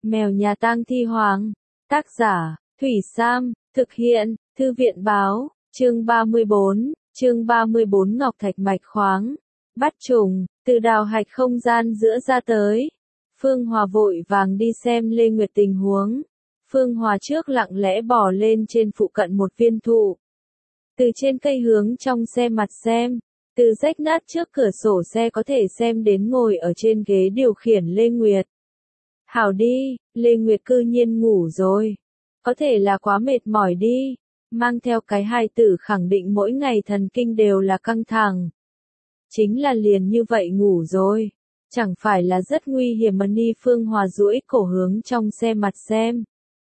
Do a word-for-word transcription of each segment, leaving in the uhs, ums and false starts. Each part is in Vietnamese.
Mèo nhà tang thi hoàng. Tác giả, Thủy Sam, thực hiện, Thư viện báo, chương ba mươi bốn, chương ba mươi bốn Ngọc Thạch Mạch Khoáng. Bắt trùng, từ đào hạch không gian giữa ra tới. Phương Hòa vội vàng đi xem Lê Nguyệt tình huống. Phương Hòa trước lặng lẽ bò lên trên phụ cận một viên thụ. Từ trên cây hướng trong xe mặt xem. Từ rách nát trước cửa sổ xe có thể xem đến ngồi ở trên ghế điều khiển Lê Nguyệt. Hảo đi, Lê Nguyệt cư nhiên ngủ rồi. Có thể là quá mệt mỏi đi. Mang theo cái hài tử khẳng định mỗi ngày thần kinh đều là căng thẳng. Chính là liền như vậy ngủ rồi. Chẳng phải là rất nguy hiểm mà Ni Phương Hòa duỗi cổ hướng trong xe mặt xem.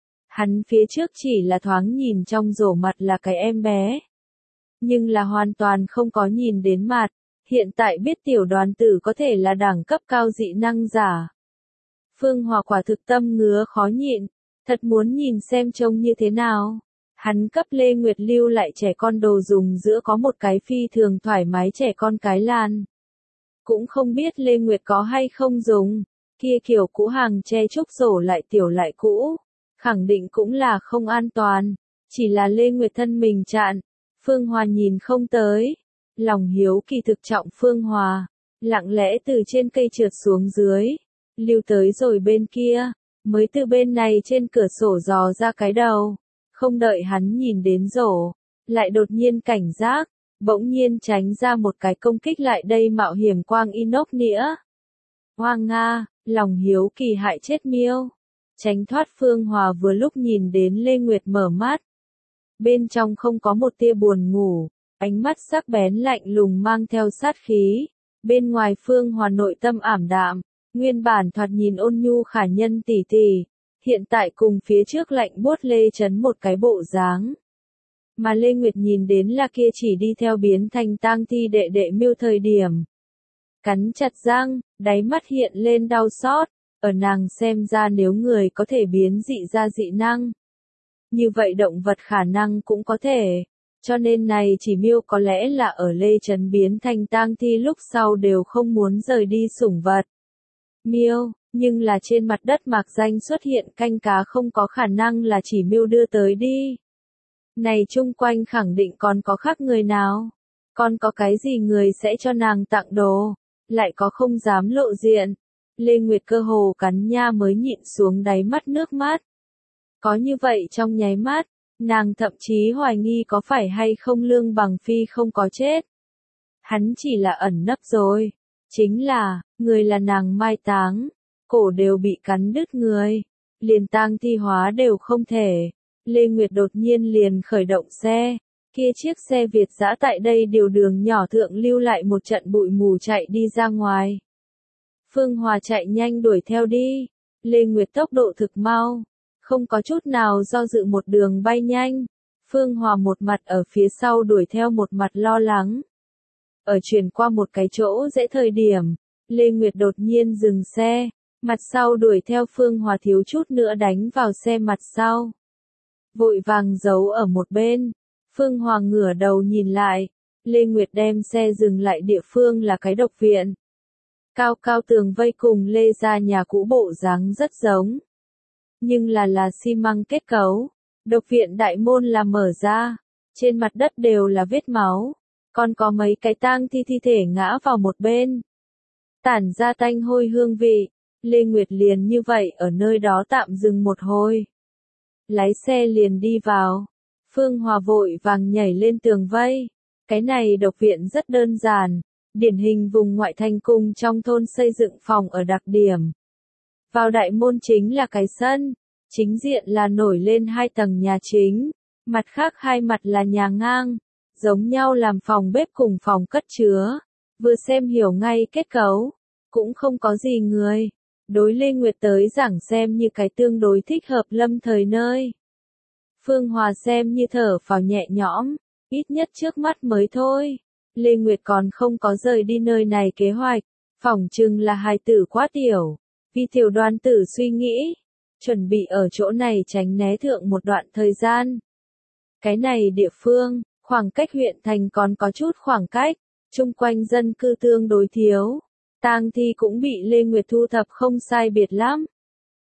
Hắn phía trước chỉ là thoáng nhìn trong rổ mặt là cái em bé. Nhưng là hoàn toàn không có nhìn đến mặt. Hiện tại biết tiểu đoàn tử có thể là đẳng cấp cao dị năng giả. Phương Hòa quả thực tâm ngứa khó nhịn. Thật muốn nhìn xem trông như thế nào. Hắn cấp Lê Nguyệt lưu lại trẻ con đồ dùng giữa có một cái phi thường thoải mái trẻ con cái lan. Cũng không biết Lê Nguyệt có hay không dùng. Kia kiểu cũ hàng che trúc rổ lại tiểu lại cũ. Khẳng định cũng là không an toàn. Chỉ là Lê Nguyệt thân mình chạn. Phương Hòa nhìn không tới. Lòng hiếu kỳ thực trọng Phương Hòa. Lặng lẽ từ trên cây trượt xuống dưới. Lưu tới rồi bên kia. Mới từ bên này trên cửa sổ dò ra cái đầu. Không đợi hắn nhìn đến rổ. Lại đột nhiên cảnh giác. Bỗng nhiên tránh ra một cái công kích lại đây mạo hiểm quang inox nĩa. Hoang Nga, lòng hiếu kỳ hại chết miêu. Tránh thoát Phương Hòa vừa lúc nhìn đến Lê Nguyệt mở mắt. Bên trong không có một tia buồn ngủ. Ánh mắt sắc bén lạnh lùng mang theo sát khí. Bên ngoài Phương Hòa nội tâm ảm đạm. Nguyên bản thoạt nhìn ôn nhu khả nhân tỷ tỷ. Hiện tại cùng phía trước lạnh buốt Lê Chấn một cái bộ dáng. Mà Lê Nguyệt nhìn đến là kia chỉ đi theo biến thành tang thi đệ đệ miêu thời điểm. Cắn chặt răng, đáy mắt hiện lên đau xót. Ở nàng xem ra nếu người có thể biến dị ra dị năng. Như vậy động vật khả năng cũng có thể. Cho nên này chỉ miêu có lẽ là ở Lê Chấn biến thành tang thi lúc sau đều không muốn rời đi sủng vật. Miêu, nhưng là trên mặt đất mạc danh xuất hiện canh cá không có khả năng là chỉ miêu đưa tới đi. Này chung quanh khẳng định còn có khác người nào. Còn có cái gì người sẽ cho nàng tặng đồ. Lại có không dám lộ diện. Lê Nguyệt cơ hồ cắn nha mới nhịn xuống đáy mắt nước mắt. Có như vậy trong nháy mắt, nàng thậm chí hoài nghi có phải hay không Lương Bằng Phi không có chết. Hắn chỉ là ẩn nấp rồi. Chính là, người là nàng mai táng. Cổ đều bị cắn đứt người. Liền tang thi hóa đều không thể. Lê Nguyệt đột nhiên liền khởi động xe. Kia chiếc xe Việt dã tại đây điều đường nhỏ thượng lưu lại một trận bụi mù chạy đi ra ngoài. Phương Hòa chạy nhanh đuổi theo đi. Lê Nguyệt tốc độ thực mau. Không có chút nào do dự một đường bay nhanh. Phương Hòa một mặt ở phía sau đuổi theo một mặt lo lắng. Ở chuyển qua một cái chỗ dễ thời điểm. Lê Nguyệt đột nhiên dừng xe. Mặt sau đuổi theo Phương Hòa thiếu chút nữa đánh vào xe mặt sau. Vội vàng giấu ở một bên. Phương Hòa ngửa đầu nhìn lại. Lê Nguyệt đem xe dừng lại địa phương là cái độc viện. Cao cao tường vây cùng Lê ra nhà cũ bộ dáng rất giống. Nhưng là là xi măng kết cấu. Độc viện đại môn là mở ra. Trên mặt đất đều là vết máu. Còn có mấy cái tang thi thi thể ngã vào một bên. Tản ra tanh hôi hương vị. Lê Nguyệt liền như vậy ở nơi đó tạm dừng một hồi. Lái xe liền đi vào. Phương Hòa vội vàng nhảy lên tường vây. Cái này độc viện rất đơn giản. Điển hình vùng ngoại thành cung trong thôn xây dựng phòng ở đặc điểm. Vào đại môn chính là cái sân. Chính diện là nổi lên hai tầng nhà chính. Mặt khác hai mặt là nhà ngang. Giống nhau làm phòng bếp cùng phòng cất chứa. Vừa xem hiểu ngay kết cấu. Cũng không có gì người. Đối Lê Nguyệt tới giảng xem như cái tương đối thích hợp lâm thời nơi. Phương Hòa xem như thở phào nhẹ nhõm. Ít nhất trước mắt mới thôi. Lê Nguyệt còn không có rời đi nơi này kế hoạch. Phỏng chừng là hài tử quá tiểu. Vì tiểu đoàn tử suy nghĩ. Chuẩn bị ở chỗ này tránh né thượng một đoạn thời gian. Cái này địa phương. Khoảng cách huyện thành còn có chút khoảng cách. Chung quanh dân cư tương đối thiếu. Tang thi cũng bị Lê Nguyệt thu thập không sai biệt lắm.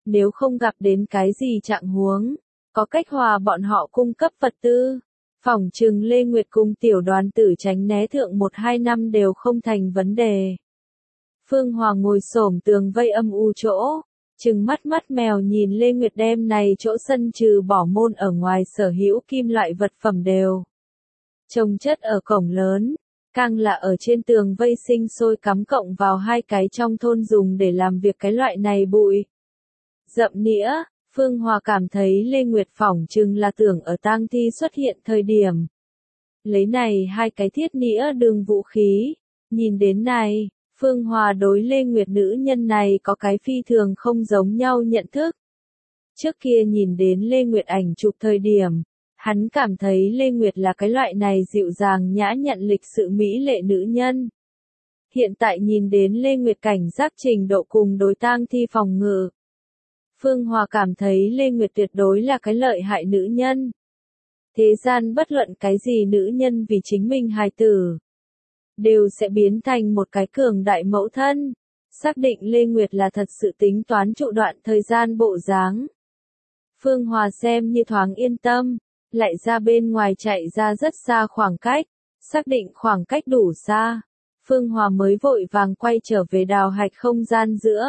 Nếu không gặp đến cái gì trạng huống, có cách hòa bọn họ cung cấp vật tư. Phỏng chừng Lê Nguyệt cùng tiểu đoàn tử tránh né thượng một hai năm đều không thành vấn đề. Phương Hòa ngồi xổm tường vây âm u chỗ, trừng mắt mắt mèo nhìn Lê Nguyệt đem này chỗ sân trừ bỏ môn ở ngoài sở hữu kim loại vật phẩm đều trồng chất ở cổng lớn, càng là ở trên tường vây sinh sôi cắm cộng vào hai cái trong thôn dùng để làm việc cái loại này bụi. Dậm nĩa, Phương Hòa cảm thấy Lê Nguyệt phỏng chừng là tưởng ở tang thi xuất hiện thời điểm. Lấy này hai cái thiết nĩa đường vũ khí, nhìn đến này, Phương Hòa đối Lê Nguyệt nữ nhân này có cái phi thường không giống nhau nhận thức. Trước kia nhìn đến Lê Nguyệt ảnh chụp thời điểm, hắn cảm thấy Lê Nguyệt là cái loại này dịu dàng nhã nhặn lịch sự mỹ lệ nữ nhân. Hiện tại nhìn đến Lê Nguyệt cảnh giác trình độ cùng đối tang thi phòng ngự. Phương Hòa cảm thấy Lê Nguyệt tuyệt đối là cái lợi hại nữ nhân. Thế gian bất luận cái gì nữ nhân vì chính mình hài tử, đều sẽ biến thành một cái cường đại mẫu thân. Xác định Lê Nguyệt là thật sự tính toán trụ đoạn thời gian bộ dáng. Phương Hòa xem như thoáng yên tâm, lại ra bên ngoài chạy ra rất xa khoảng cách, xác định khoảng cách đủ xa. Phương Hòa mới vội vàng quay trở về đào hạch không gian giữa.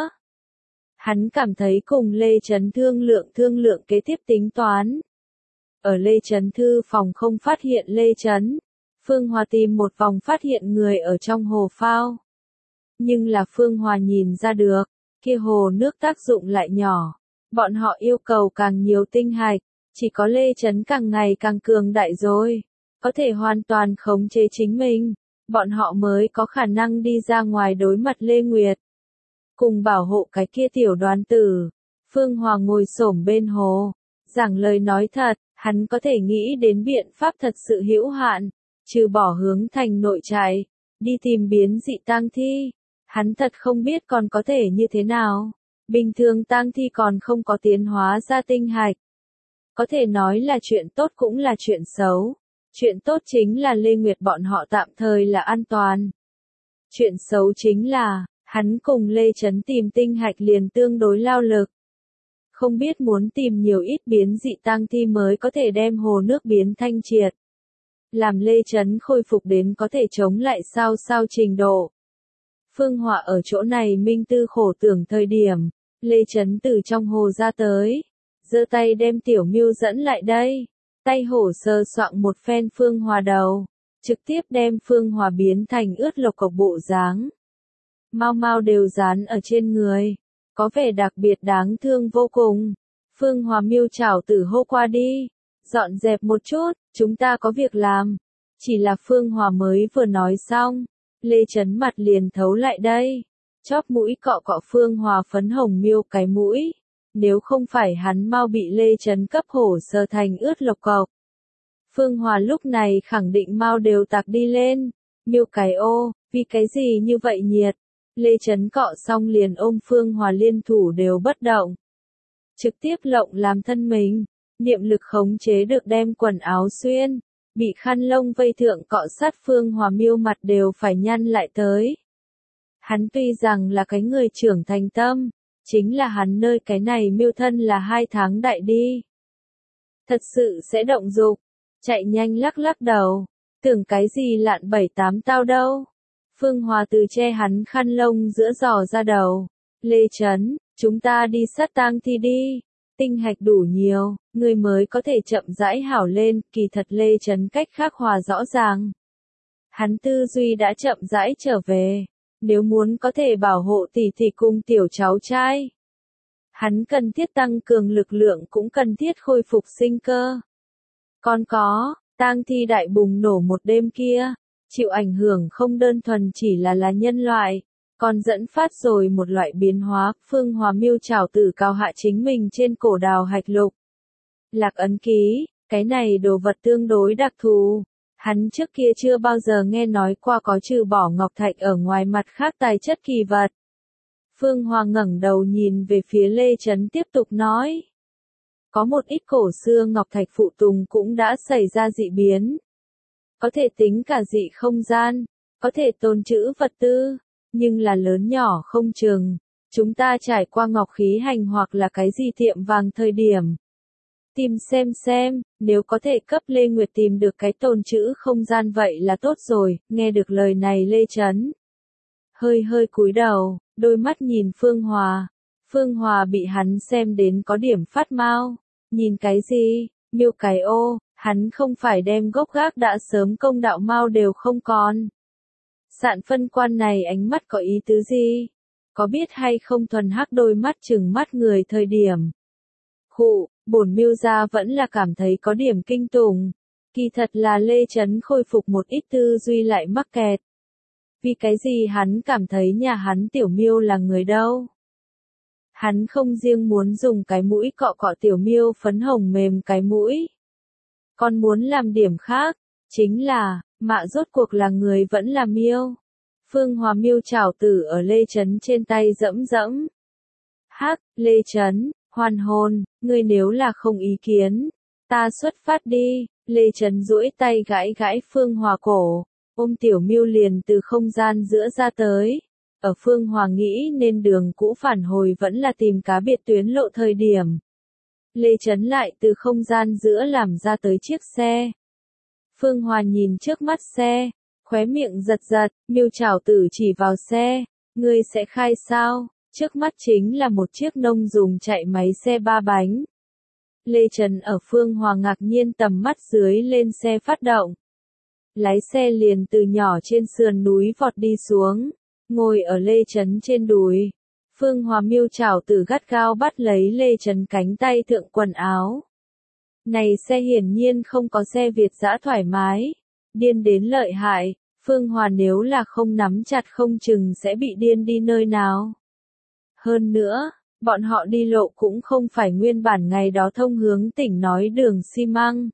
Hắn cảm thấy cùng Lê Trấn thương lượng thương lượng kế tiếp tính toán. Ở Lê Trấn thư phòng không phát hiện Lê Trấn. Phương Hòa tìm một vòng phát hiện người ở trong hồ phao. Nhưng là Phương Hòa nhìn ra được, kia hồ nước tác dụng lại nhỏ. Bọn họ yêu cầu càng nhiều tinh hạch, chỉ có Lê Trấn càng ngày càng cường đại rồi. Có thể hoàn toàn khống chế chính mình, bọn họ mới có khả năng đi ra ngoài đối mặt Lê Nguyệt. Cùng bảo hộ cái kia tiểu đoàn tử. Phương Hòa ngồi xổm bên hồ, giảng lời nói thật, hắn có thể nghĩ đến biện pháp thật sự hữu hạn. Trừ bỏ hướng thành nội trại, đi tìm biến dị tang thi, hắn thật không biết còn có thể như thế nào. Bình thường tang thi còn không có tiến hóa ra tinh hạch. Có thể nói là chuyện tốt cũng là chuyện xấu. Chuyện tốt chính là Lê Nguyệt bọn họ tạm thời là an toàn. Chuyện xấu chính là, hắn cùng Lê Trấn tìm tinh hạch liền tương đối lao lực. Không biết muốn tìm nhiều ít biến dị tang thi mới có thể đem hồ nước biến thanh triệt. Làm Lê Trấn khôi phục đến có thể chống lại sao sao trình độ. Phương Hòa ở chỗ này minh tư khổ tưởng thời điểm, Lê Trấn từ trong hồ ra tới, giơ tay đem Tiểu Miêu dẫn lại đây, tay hổ sờ soạng một phen Phương Hòa đầu, trực tiếp đem Phương Hòa biến thành ướt lộc cộc bộ dáng. Mau mau đều dán ở trên người, có vẻ đặc biệt đáng thương vô cùng. Phương Hòa Miêu chảo tử hô qua đi, dọn dẹp một chút, chúng ta có việc làm. Chỉ là Phương Hòa mới vừa nói xong, Lê Trấn mặt liền thấu lại đây, chóp mũi cọ cọ Phương Hòa phấn hồng Miêu cái mũi. Nếu không phải hắn mau bị Lê Trấn cấp hổ sờ thành ướt lộc cộc. Phương Hòa lúc này khẳng định mau đều tạc đi lên. Miêu cái ô, vì cái gì như vậy nhiệt. Lê Trấn cọ xong liền ôm Phương Hòa liên thủ đều bất động. Trực tiếp lộng làm thân mình, niệm lực khống chế được đem quần áo xuyên, bị khăn lông vây thượng cọ sát Phương Hòa Miêu mặt đều phải nhăn lại tới. Hắn tuy rằng là cái người trưởng thành tâm, chính là hắn nơi cái này Miêu thân là hai tháng đại đi. Thật sự sẽ động dục, chạy nhanh lắc lắc đầu, tưởng cái gì lạn bảy tám tao đâu. Phương Hòa từ che hắn khăn lông giữa giò ra đầu. Lê Trấn, chúng ta đi sát tang thi đi. Tinh hạch đủ nhiều, người mới có thể chậm rãi hảo lên. Kỳ thật Lê Trấn cách khác hòa rõ ràng. Hắn tư duy đã chậm rãi trở về. Nếu muốn có thể bảo hộ tỷ tỷ cùng tiểu cháu trai, hắn cần thiết tăng cường lực lượng cũng cần thiết khôi phục sinh cơ. Còn có, tang thi đại bùng nổ một đêm kia, chịu ảnh hưởng không đơn thuần chỉ là là nhân loại, còn dẫn phát rồi một loại biến hóa. Phương Hòa Miêu chảo tử cao hạ chính mình trên cổ đào hạch lục. Lạc ấn ký, cái này đồ vật tương đối đặc thù. Hắn trước kia chưa bao giờ nghe nói qua có trừ bỏ ngọc thạch ở ngoài mặt khác tài chất kỳ vật. Phương Hòa ngẩng đầu nhìn về phía Lê Trấn tiếp tục nói. Có một ít cổ xưa ngọc thạch phụ tùng cũng đã xảy ra dị biến. Có thể tính cả dị không gian, có thể tồn trữ vật tư, nhưng là lớn nhỏ không chừng. Chúng ta trải qua ngọc khí hành hoặc là cái gì tiệm vàng thời điểm. Tìm xem xem, nếu có thể cấp Lê Nguyệt tìm được cái tồn trữ không gian vậy là tốt rồi, nghe được lời này Lê Chấn. Hơi hơi cúi đầu, đôi mắt nhìn Phương Hòa. Phương Hòa bị hắn xem đến có điểm phát mau. Nhìn cái gì, miêu cái ô, hắn không phải đem gốc gác đã sớm công đạo mau đều không còn. Sạn phân quan này ánh mắt có ý tứ gì? Có biết hay không thuần hắc đôi mắt chừng mắt người thời điểm. Khụ, bổn miêu gia vẫn là cảm thấy có điểm kinh tủng. Kỳ thật là Lê Chấn khôi phục một ít tư duy lại mắc kẹt. Vì cái gì hắn cảm thấy nhà hắn tiểu miêu là người đâu? Hắn không riêng muốn dùng cái mũi cọ cọ tiểu miêu phấn hồng mềm cái mũi. Còn muốn làm điểm khác, chính là, mạ rốt cuộc là người vẫn là miêu. Phương Hòa miêu chảo tử ở Lê Chấn trên tay dẫm dẫm. Hắc, Lê Chấn, hoàn hồn, ngươi nếu là không ý kiến, ta xuất phát đi. Lê Chấn duỗi tay gãi gãi Phương Hòa cổ, ôm tiểu miêu liền từ không gian giữa ra tới. Ở Phương Hòa nghĩ nên đường cũ phản hồi vẫn là tìm cá biệt tuyến lộ thời điểm. Lê Chấn lại từ không gian giữa làm ra tới chiếc xe. Phương Hòa nhìn trước mắt xe, khóe miệng giật giật, miêu chảo tử chỉ vào xe, ngươi sẽ khai sao? Trước mắt chính là một chiếc nông dùng chạy máy xe ba bánh. Lê Trần ở Phương Hòa ngạc nhiên tầm mắt dưới lên xe phát động. Lái xe liền từ nhỏ trên sườn núi vọt đi xuống, ngồi ở Lê Trấn trên đùi. Phương Hòa miêu chảo tử gắt gao bắt lấy Lê Trấn cánh tay thượng quần áo. Này xe hiển nhiên không có xe Việt dã thoải mái, điên đến lợi hại, Phương Hòa nếu là không nắm chặt không chừng sẽ bị điên đi nơi nào. Hơn nữa, bọn họ đi lộ cũng không phải nguyên bản ngày đó thông hướng tỉnh nói đường xi măng,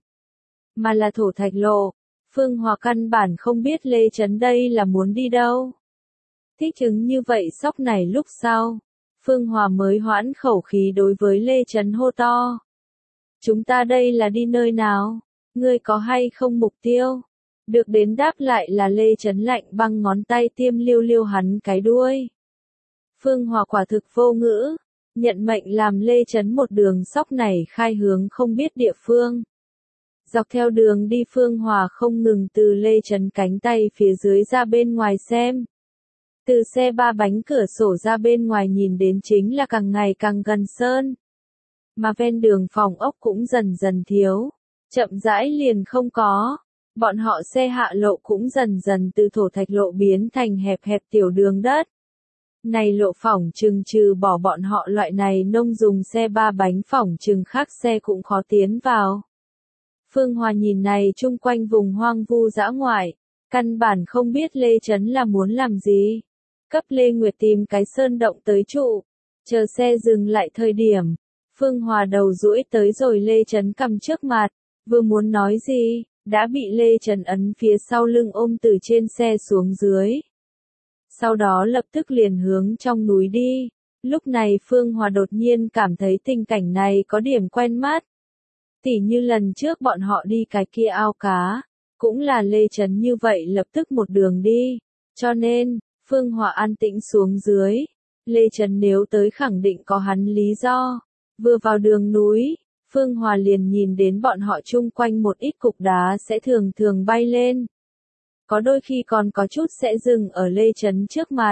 mà là thổ thạch lộ. Phương Hòa căn bản không biết Lê Trấn đây là muốn đi đâu. Thích ứng như vậy sóc này lúc sau, Phương Hòa mới hoãn khẩu khí đối với Lê Trấn hô to. Chúng ta đây là đi nơi nào? Ngươi có hay không mục tiêu? Được đến đáp lại là Lê Trấn lạnh băng ngón tay tiêm liêu liêu hắn cái đuôi. Phương Hòa quả thực vô ngữ, nhận mệnh làm Lê Trấn một đường sóc này khai hướng không biết địa phương. Dọc theo đường đi Phương Hòa không ngừng từ Lê Trấn cánh tay phía dưới ra bên ngoài xem. Từ xe ba bánh cửa sổ ra bên ngoài nhìn đến chính là càng ngày càng gần sơn. Mà ven đường phòng ốc cũng dần dần thiếu, chậm rãi liền không có. Bọn họ xe hạ lộ cũng dần dần từ thổ thạch lộ biến thành hẹp hẹp tiểu đường đất. Này lộ phỏng chừng trừ bỏ bọn họ loại này nông dùng xe ba bánh phỏng chừng khác xe cũng khó tiến vào. Phương Hòa nhìn này chung quanh vùng hoang vu dã ngoại, căn bản không biết Lê Trấn là muốn làm gì. Cấp Lê Nguyệt tìm cái sơn động tới trụ, chờ xe dừng lại thời điểm. Phương Hòa đầu duỗi tới rồi Lê Trấn cầm trước mặt, vừa muốn nói gì, đã bị Lê Trấn ấn phía sau lưng ôm từ trên xe xuống dưới. Sau đó lập tức liền hướng trong núi đi. Lúc này Phương Hòa đột nhiên cảm thấy tình cảnh này có điểm quen mắt. Tỉ như lần trước bọn họ đi cái kia ao cá, cũng là Lê Trấn như vậy lập tức một đường đi. Cho nên, Phương Hòa an tĩnh xuống dưới. Lê Trấn nếu tới khẳng định có hắn lý do. Vừa vào đường núi, Phương Hòa liền nhìn đến bọn họ chung quanh một ít cục đá sẽ thường thường bay lên. Có đôi khi còn có chút sẽ dừng ở Lê Trấn trước mặt.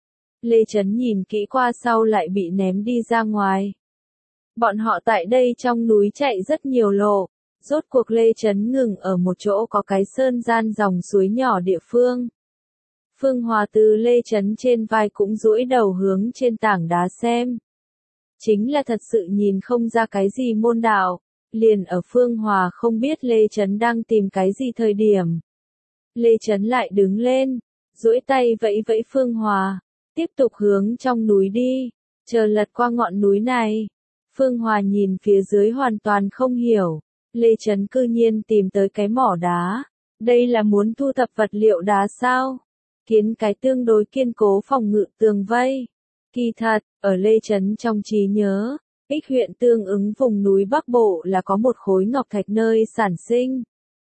Lê Trấn nhìn kỹ qua sau lại bị ném đi ra ngoài. Bọn họ tại đây trong núi chạy rất nhiều lộ, rốt cuộc Lê Trấn ngừng ở một chỗ có cái sơn gian dòng suối nhỏ địa phương. Phương Hòa từ Lê Trấn trên vai cũng duỗi đầu hướng trên tảng đá xem. Chính là thật sự nhìn không ra cái gì môn đạo, liền ở Phương Hòa không biết Lê Trấn đang tìm cái gì thời điểm. Lê Trấn lại đứng lên, duỗi tay vẫy vẫy Phương Hòa, tiếp tục hướng trong núi đi, chờ lật qua ngọn núi này. Phương Hòa nhìn phía dưới hoàn toàn không hiểu, Lê Trấn cư nhiên tìm tới cái mỏ đá, đây là muốn thu thập vật liệu đá sao? Kiến cái tương đối kiên cố phòng ngự tường vây. Kỳ thật, ở Lê Trấn trong trí nhớ, Ích huyện tương ứng vùng núi Bắc Bộ là có một khối ngọc thạch nơi sản sinh.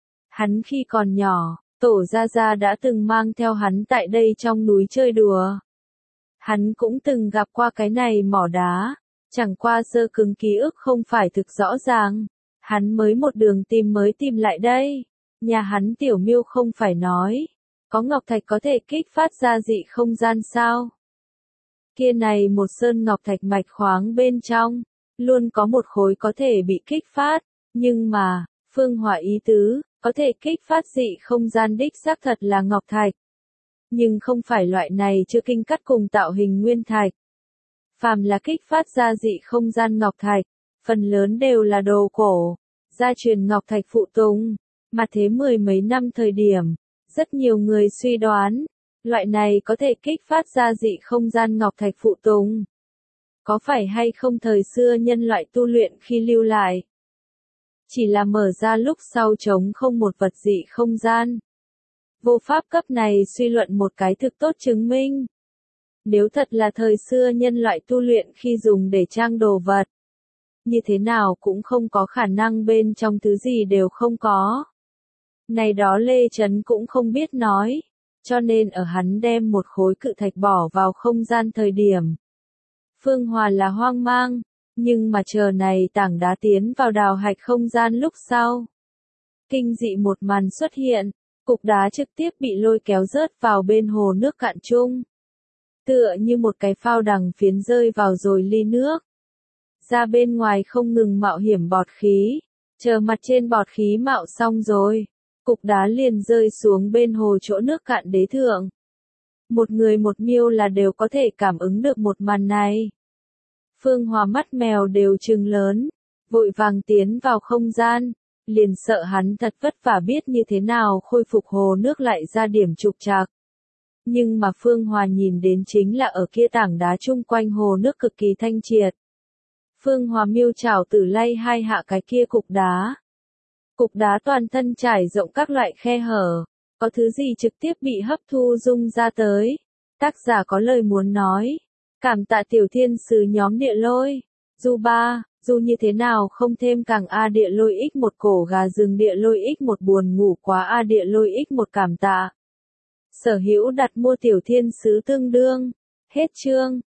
Hắn khi còn nhỏ, Tổ Gia Gia đã từng mang theo hắn tại đây trong núi chơi đùa. Hắn cũng từng gặp qua cái này mỏ đá, chẳng qua sơ cứng ký ức không phải thực rõ ràng. Hắn mới một đường tìm mới tìm lại đây. Nhà hắn tiểu miêu không phải nói, có ngọc thạch có thể kích phát ra dị không gian sao? Kia này một sơn ngọc thạch mạch khoáng bên trong, luôn có một khối có thể bị kích phát, nhưng mà, Phương Hòa ý tứ, có thể kích phát dị không gian đích xác thật là ngọc thạch. Nhưng không phải loại này chưa kinh cắt cùng tạo hình nguyên thạch. Phàm là kích phát ra dị không gian ngọc thạch, phần lớn đều là đồ cổ, gia truyền ngọc thạch phụ tùng, mà thế mười mấy năm thời điểm, rất nhiều người suy đoán, loại này có thể kích phát ra dị không gian ngọc thạch phụ tùng. Có phải hay không thời xưa nhân loại tu luyện khi lưu lại? Chỉ là mở ra lúc sau trống không một vật dị không gian. Vô pháp cấp này suy luận một cái thực tốt chứng minh. Nếu thật là thời xưa nhân loại tu luyện khi dùng để trang đồ vật, như thế nào cũng không có khả năng bên trong thứ gì đều không có. Này đó Lê Trấn cũng không biết nói, cho nên ở hắn đem một khối cự thạch bỏ vào không gian thời điểm. Phương Hòa là hoang mang, nhưng mà chờ này tảng đá tiến vào đào hạch không gian lúc sau. Kinh dị một màn xuất hiện, cục đá trực tiếp bị lôi kéo rớt vào bên hồ nước cạn chung. Tựa như một cái phao đằng phiến rơi vào rồi ly nước. Ra bên ngoài không ngừng mạo hiểm bọt khí, chờ mặt trên bọt khí mạo xong rồi, cục đá liền rơi xuống bên hồ chỗ nước cạn đế thượng. Một người một miêu là đều có thể cảm ứng được một màn này. Phương Hòa mắt mèo đều trừng lớn, vội vàng tiến vào không gian, liền sợ hắn thật vất vả biết như thế nào khôi phục hồ nước lại ra điểm trục trặc. Nhưng mà Phương Hòa nhìn đến chính là ở kia tảng đá chung quanh hồ nước cực kỳ thanh triệt. Phương Hòa miêu chảo tử lay hai hạ cái kia cục đá. Cục đá toàn thân trải rộng các loại khe hở, có thứ gì trực tiếp bị hấp thu dung ra tới. Tác giả có lời muốn nói, cảm tạ tiểu thiên sứ nhóm địa lôi, dù ba, dù như thế nào không thêm càng A địa lôi x một cổ gà rừng địa lôi x một buồn ngủ quá A địa lôi x một cảm tạ. Sở hữu đặt mua tiểu thiên sứ tương đương, hết chương.